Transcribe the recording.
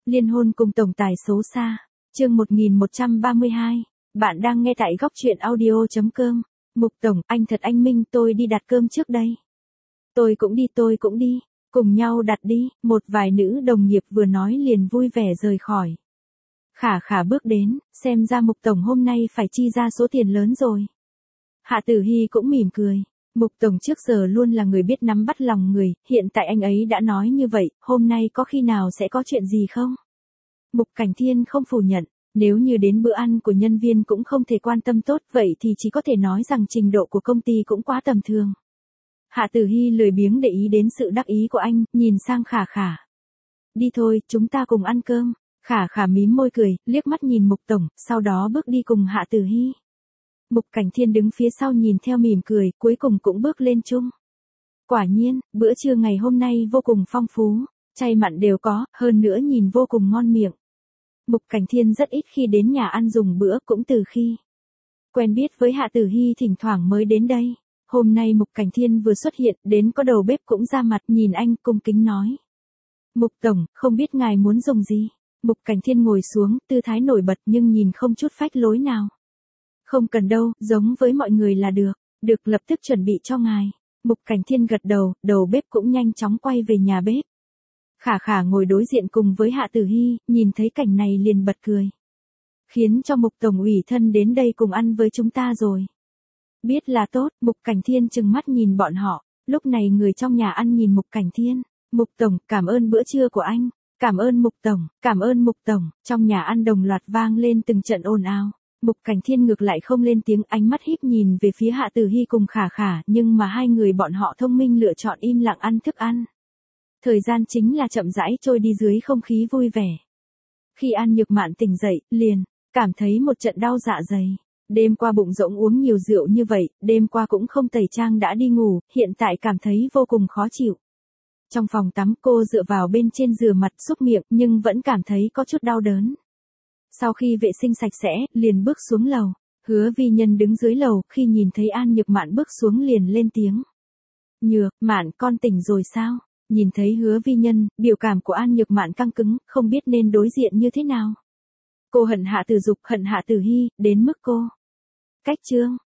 Liên hôn cùng tổng tài xấu xa. Chương 1132. Bạn đang nghe tại góc truyện audio.com. Mục tổng, anh thật anh minh, tôi đi đặt cơm trước đây. Tôi cũng đi. Cùng nhau đặt đi, một vài nữ đồng nghiệp vừa nói liền vui vẻ rời khỏi. Khả khả bước đến, xem ra Mục tổng hôm nay phải chi ra số tiền lớn rồi. Hạ Tử Hy cũng mỉm cười. Mục tổng trước giờ luôn là người biết nắm bắt lòng người, hiện tại anh ấy đã nói như vậy, hôm nay có khi nào sẽ có chuyện gì không? Mục Cảnh Thiên không phủ nhận, nếu như đến bữa ăn của nhân viên cũng không thể quan tâm tốt vậy thì chỉ có thể nói rằng trình độ của công ty cũng quá tầm thường. Hạ Tử Hy lười biếng để ý đến sự đắc ý của anh, nhìn sang Khả khả. Đi thôi, chúng ta cùng ăn cơm. Khả khả mím môi cười, liếc mắt nhìn Mục tổng, sau đó bước đi cùng Hạ Tử Hy. Mục Cảnh Thiên đứng phía sau nhìn theo mỉm cười, cuối cùng cũng bước lên chung. Quả nhiên, bữa trưa ngày hôm nay vô cùng phong phú, chay mặn đều có, hơn nữa nhìn vô cùng ngon miệng. Mục Cảnh Thiên rất ít khi đến nhà ăn dùng bữa, cũng từ khi quen biết với Hạ Tử Hy thỉnh thoảng mới đến đây. Hôm nay Mục Cảnh Thiên vừa xuất hiện, đến có đầu bếp cũng ra mặt nhìn anh cung kính nói. Mục tổng, không biết ngài muốn dùng gì? Mục Cảnh Thiên ngồi xuống, tư thái nổi bật nhưng nhìn không chút phách lối nào. Không cần đâu, giống với mọi người là được, lập tức chuẩn bị cho ngài. Mục Cảnh Thiên gật đầu, đầu bếp cũng nhanh chóng quay về nhà bếp. Khả khả ngồi đối diện cùng với Hạ Tử Hy, nhìn thấy cảnh này liền bật cười. Khiến cho Mục tổng ủy thân đến đây cùng ăn với chúng ta rồi. Biết là tốt, Mục Cảnh Thiên trừng mắt nhìn bọn họ, lúc này người trong nhà ăn nhìn Mục Cảnh Thiên. Mục tổng, cảm ơn bữa trưa của anh. Cảm ơn Mục tổng, cảm ơn Mục tổng. Trong nhà ăn đồng loạt vang lên từng trận ồn ào. Mục Cảnh Thiên ngược lại không lên tiếng, ánh mắt híp nhìn về phía Hạ Tử Hy cùng Khả khả, nhưng mà hai người bọn họ thông minh lựa chọn im lặng ăn thức ăn. Thời gian chính là chậm rãi trôi đi dưới không khí vui vẻ. Khi An Nhược Mạn tỉnh dậy, liền cảm thấy một trận đau dạ dày. Đêm qua bụng rỗng uống nhiều rượu như vậy, đêm qua cũng không tẩy trang đã đi ngủ, hiện tại cảm thấy vô cùng khó chịu. Trong phòng tắm cô dựa vào bên trên rửa mặt xúc miệng nhưng vẫn cảm thấy có chút đau đớn. Sau khi vệ sinh sạch sẽ, liền bước xuống lầu. Hứa Vi Nhân đứng dưới lầu, khi nhìn thấy An Nhược Mạn bước xuống liền lên tiếng. Nhược Mạn, con tỉnh rồi sao? Nhìn thấy Hứa Vi Nhân, biểu cảm của An Nhược Mạn căng cứng, không biết nên đối diện như thế nào. Cô hận Hạ Tử Dục, hận Hạ Tử Hy, đến mức cô cách trương.